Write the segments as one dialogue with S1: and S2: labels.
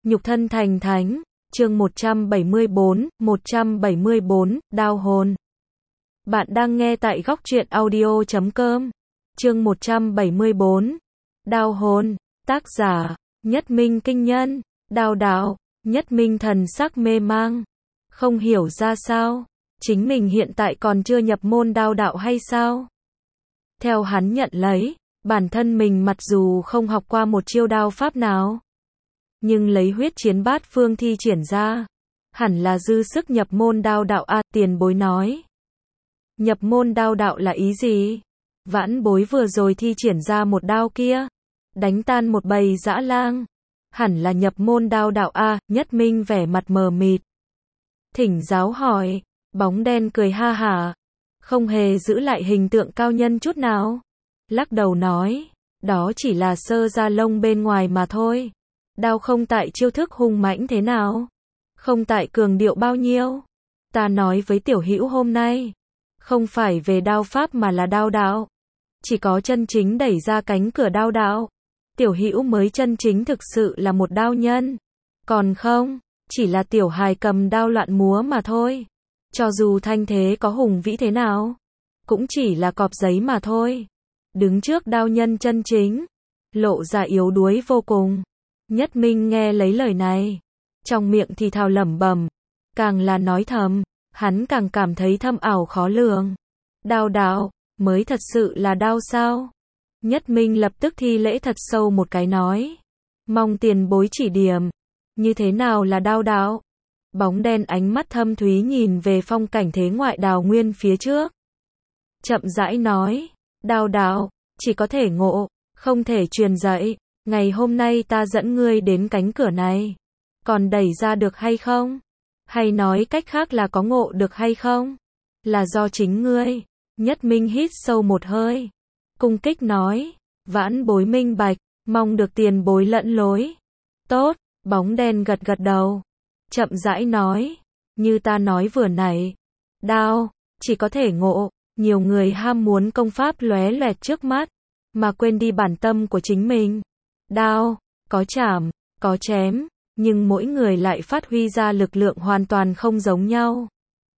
S1: nhục thân thành thánh. Chương 174, đao hồn. Bạn đang nghe tại góc truyện audio.com. Chương 174, đao hồn. Tác giả, Nhất Minh Kinh Nhân. Đao đạo. Nhất Minh thần sắc mê mang. Không hiểu ra sao. Chính mình hiện tại còn chưa nhập môn đao đạo hay sao? Theo hắn nhận lấy, bản thân mình mặc dù không học qua một chiêu đao pháp nào, nhưng lấy huyết chiến bát phương thi triển ra, hẳn là dư sức nhập môn đao đạo a. Tiền bối nói. Nhập môn đao đạo là ý gì? Vãn bối vừa rồi thi triển ra một đao kia, đánh tan một bầy dã lang, hẳn là nhập môn đao đạo a. Nhất Minh vẻ mặt mờ mịt. Thỉnh giáo hỏi. Bóng đen cười ha hả, không hề giữ lại hình tượng cao nhân chút nào. Lắc đầu nói, đó chỉ là sơ da lông bên ngoài mà thôi. Đao không tại chiêu thức hung mãnh thế nào, không tại cường điệu bao nhiêu. Ta nói với tiểu hữu hôm nay, không phải về đao pháp mà là đao đạo. Chỉ có chân chính đẩy ra cánh cửa đao đạo, tiểu hữu mới chân chính thực sự là một đao nhân. Còn không, chỉ là tiểu hài cầm đao loạn múa mà thôi. Cho dù thanh thế có hùng vĩ thế nào, cũng chỉ là cọp giấy mà thôi. Đứng trước đao nhân chân chính, lộ ra yếu đuối vô cùng. Nhất Minh nghe lấy lời này, trong miệng thì thào lẩm bẩm, càng là nói thầm, hắn càng cảm thấy thâm ảo khó lường. Đao đạo, mới thật sự là đao sao? Nhất Minh lập tức thi lễ thật sâu một cái nói, mong tiền bối chỉ điểm, như thế nào là đao đạo? Bóng đen ánh mắt thâm thúy nhìn về phong cảnh thế ngoại đào nguyên phía trước. Chậm rãi nói, đao đạo, chỉ có thể ngộ, không thể truyền dạy. Ngày hôm nay ta dẫn ngươi đến cánh cửa này, còn đẩy ra được hay không? Hay nói cách khác là có ngộ được hay không? Là do chính ngươi. Nhất Minh hít sâu một hơi, cung kích nói, vãn bối minh bạch, mong được tiền bối lẫn lối. Tốt. Bóng đen gật gật đầu, chậm rãi nói, như ta nói vừa nãy, đao, chỉ có thể ngộ. Nhiều người ham muốn công pháp lóe loẹt trước mắt, mà quên đi bản tâm của chính mình. Đao, có chảm, có chém, nhưng mỗi người lại phát huy ra lực lượng hoàn toàn không giống nhau.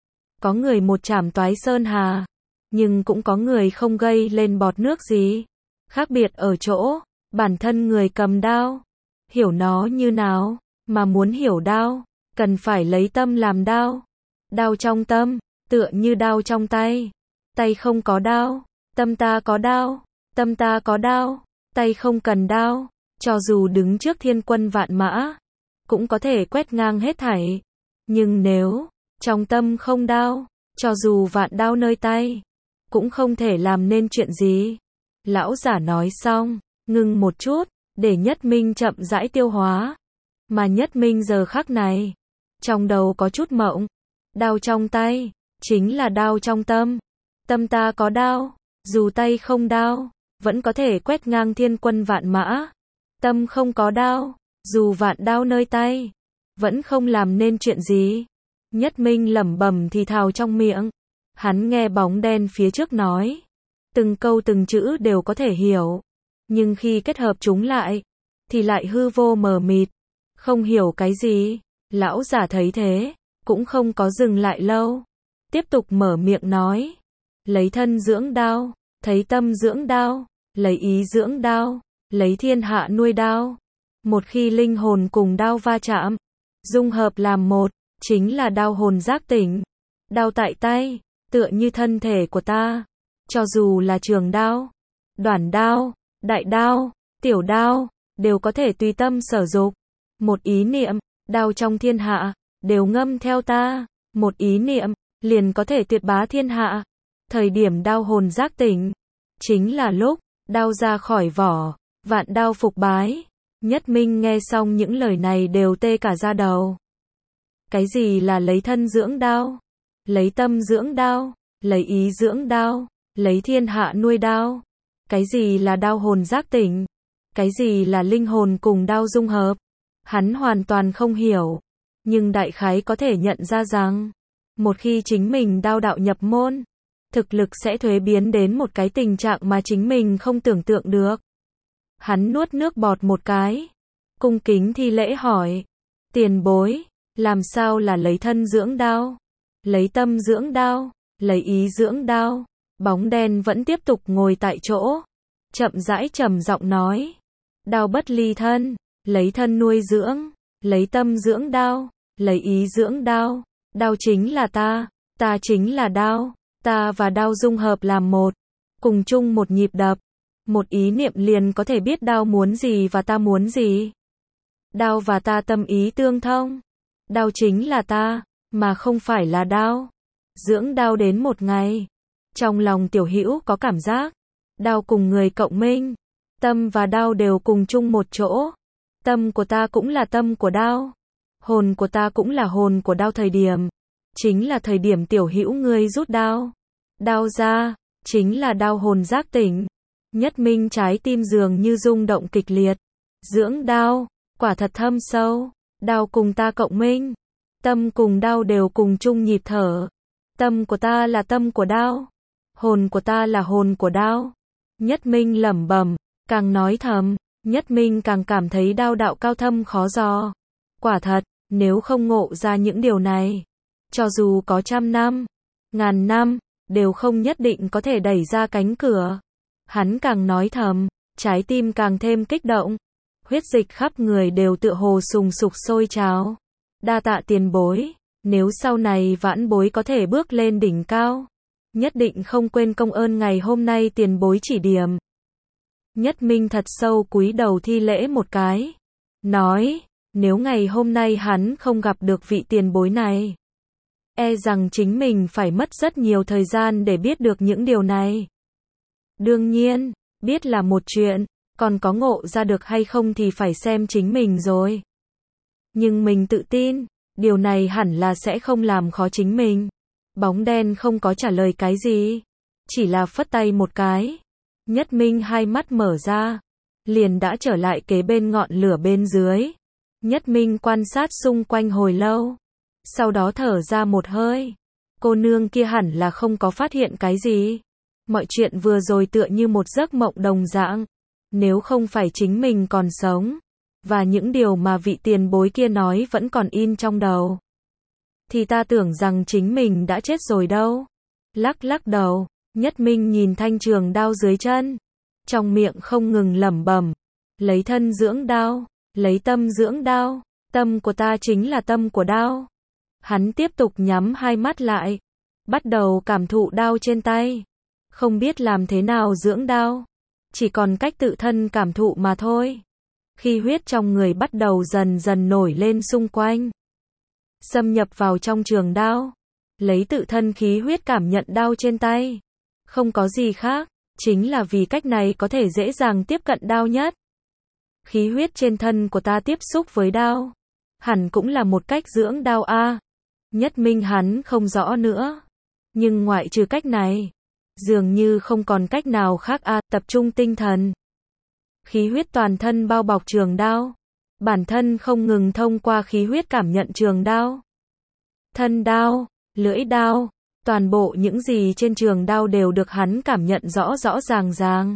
S1: Có người một chảm toái sơn hà, nhưng cũng có người không gây lên bọt nước gì. Khác biệt ở chỗ, bản thân người cầm đao, hiểu nó như nào, mà muốn hiểu đao, cần phải lấy tâm làm đao. Đao trong tâm, tựa như đao trong tay. Tay không có đao, tâm ta có đao, tâm ta có đao, tay không cần đao. Cho dù đứng trước thiên quân vạn mã, cũng có thể quét ngang hết thảy. Nhưng nếu trong tâm không đao, cho dù vạn đao nơi tay, cũng không thể làm nên chuyện gì. Lão giả nói xong, ngưng một chút, để Nhất Minh chậm rãi tiêu hóa. Mà Nhất Minh giờ khắc này, trong đầu có chút mộng. Đao trong tay, chính là đao trong tâm. Tâm ta có đao, dù tay không đao, vẫn có thể quét ngang thiên quân vạn mã. Tâm không có đao, dù vạn đao nơi tay, vẫn không làm nên chuyện gì. Nhất Minh lẩm bẩm thì thào trong miệng. Hắn nghe bóng đen phía trước nói, từng câu từng chữ đều có thể hiểu, nhưng khi kết hợp chúng lại, thì lại hư vô mờ mịt, không hiểu cái gì. Lão giả thấy thế, cũng không có dừng lại lâu, tiếp tục mở miệng nói, lấy thân dưỡng đao, thấy tâm dưỡng đao, lấy ý dưỡng đao, lấy thiên hạ nuôi đao. Một khi linh hồn cùng đao va chạm, dung hợp làm một, chính là đao hồn giác tỉnh. Đao tại tay, tựa như thân thể của ta, cho dù là trường đao, đoản đao, đại đao, tiểu đao, đều có thể tùy tâm sở dục. Một ý niệm, đao trong thiên hạ, đều ngâm theo ta. Một ý niệm, liền có thể tuyệt bá thiên hạ. Thời điểm đao hồn giác tỉnh, chính là lúc đao ra khỏi vỏ, vạn đao phục bái. Nhất Minh nghe xong những lời này đều tê cả da đầu. Cái gì là lấy thân dưỡng đao? Lấy tâm dưỡng đao? Lấy ý dưỡng đao? Lấy thiên hạ nuôi đao? Cái gì là đao hồn giác tỉnh? Cái gì là linh hồn cùng đao dung hợp? Hắn hoàn toàn không hiểu. Nhưng đại khái có thể nhận ra rằng, một khi chính mình đao đạo nhập môn, thực lực sẽ thuế biến đến một cái tình trạng mà chính mình không tưởng tượng được. Hắn nuốt nước bọt một cái, cung kính thi lễ hỏi, Tiền bối, làm sao là lấy thân dưỡng đao? Lấy tâm dưỡng đao, lấy ý dưỡng đao. Bóng đen vẫn tiếp tục ngồi tại chỗ, chậm rãi trầm giọng nói. Đao bất ly thân, lấy thân nuôi dưỡng, lấy tâm dưỡng đao, lấy ý dưỡng đao. Đao chính là ta chính là đao, ta và đao dung hợp làm một, cùng chung một nhịp đập. Một ý niệm liền có thể biết đao muốn gì và ta muốn gì. Đao và ta tâm ý tương thông. Đao chính là ta, mà không phải là đao. Dưỡng đao đến một ngày. Trong lòng Tiểu Hữu có cảm giác, đao cùng người cộng minh, tâm và đao đều cùng chung một chỗ. Tâm của ta cũng là tâm của đao, hồn của ta cũng là hồn của đao. Thời điểm, chính là thời điểm Tiểu Hữu ngươi rút đao. Đao ra, chính là đao hồn giác tỉnh. Nhất Minh trái tim dường như rung động kịch liệt. Dưỡng đao, quả thật thâm sâu. Đao cùng ta cộng minh, tâm cùng đao đều cùng chung nhịp thở. Tâm của ta là tâm của đao, hồn của ta là hồn của đao. Nhất Minh lẩm bẩm, càng nói thầm, Nhất Minh càng cảm thấy đao đạo cao thâm khó dò. Quả thật, nếu không ngộ ra những điều này, cho dù có 100 năm, 1000 năm, đều không nhất định có thể đẩy ra cánh cửa. Hắn càng nói thầm, trái tim càng thêm kích động. Huyết dịch khắp người đều tựa hồ sùng sục sôi trào. Đa tạ tiền bối, nếu sau này vãn bối có thể bước lên đỉnh cao, nhất định không quên công ơn ngày hôm nay tiền bối chỉ điểm. Nhất Minh thật sâu cúi đầu thi lễ một cái, nói, nếu ngày hôm nay hắn không gặp được vị tiền bối này, e rằng chính mình phải mất rất nhiều thời gian để biết được những điều này. Đương nhiên, biết là một chuyện, còn có ngộ ra được hay không thì phải xem chính mình rồi. Nhưng mình tự tin, điều này hẳn là sẽ không làm khó chính mình. Bóng đen không có trả lời cái gì, chỉ là phất tay một cái. Nhất Minh hai mắt mở ra, liền đã trở lại kế bên ngọn lửa bên dưới. Nhất Minh quan sát xung quanh hồi lâu, sau đó thở ra một hơi. Cô nương kia hẳn là không có phát hiện cái gì. Mọi chuyện vừa rồi tựa như một giấc mộng đồng dạng. Nếu không phải chính mình còn sống, và những điều mà vị tiền bối kia nói vẫn còn in trong đầu, thì ta tưởng rằng chính mình đã chết rồi đâu. Lắc lắc đầu, Nhất Minh nhìn thanh trường đao dưới chân, trong miệng không ngừng lẩm bẩm, lấy thân dưỡng đao, lấy tâm dưỡng đao, tâm của ta chính là tâm của đao. Hắn tiếp tục nhắm hai mắt lại, bắt đầu cảm thụ đao trên tay. Không biết làm thế nào dưỡng đao, chỉ còn cách tự thân cảm thụ mà thôi. Khi huyết trong người bắt đầu dần dần nổi lên xung quanh, xâm nhập vào trong trường đao, lấy tự thân khí huyết cảm nhận đao trên tay. Không có gì khác, chính là vì cách này có thể dễ dàng tiếp cận đao nhất. Khí huyết trên thân của ta tiếp xúc với đao, hẳn cũng là một cách dưỡng đao a. Nhất Minh hắn không rõ nữa, nhưng ngoại trừ cách này, dường như không còn cách nào khác a. Tập trung tinh thần, khí huyết toàn thân bao bọc trường đao, bản thân không ngừng thông qua khí huyết cảm nhận trường đao, thân đao, lưỡi đao, toàn bộ những gì trên trường đao đều được hắn cảm nhận rõ rõ ràng ràng.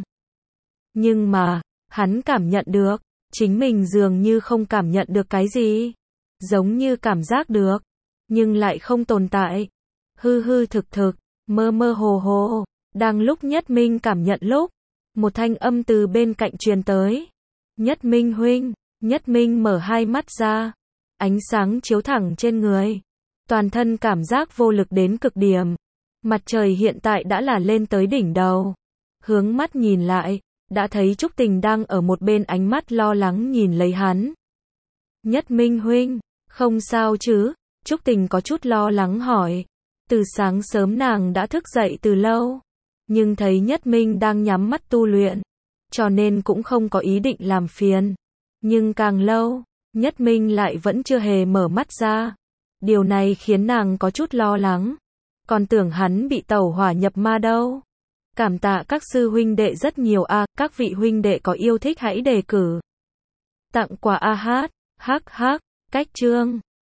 S1: Nhưng mà, hắn cảm nhận được, chính mình dường như không cảm nhận được cái gì, giống như cảm giác được, nhưng lại không tồn tại. Hư hư thực thực, mơ mơ hồ hồ. Đang lúc Nhất Minh cảm nhận lúc, một thanh âm từ bên cạnh truyền tới. Nhất Minh huynh. Nhất Minh mở hai mắt ra, ánh sáng chiếu thẳng trên người, toàn thân cảm giác vô lực đến cực điểm. Mặt trời hiện tại đã là lên tới đỉnh đầu. Hướng mắt nhìn lại, đã thấy Trúc Tình đang ở một bên, ánh mắt lo lắng nhìn lấy hắn. Nhất Minh huynh, không sao chứ? Trúc Tình có chút lo lắng hỏi. Từ sáng sớm nàng đã thức dậy từ lâu, nhưng thấy Nhất Minh đang nhắm mắt tu luyện, cho nên cũng không có ý định làm phiền. Nhưng càng lâu, Nhất Minh lại vẫn chưa hề mở mắt ra. Điều này khiến nàng có chút lo lắng, còn tưởng hắn bị tẩu hỏa nhập ma đâu. Cảm tạ các sư huynh đệ rất nhiều a, các vị huynh đệ có yêu thích hãy đề cử tặng quà a hát, hắc hắc, cách chương.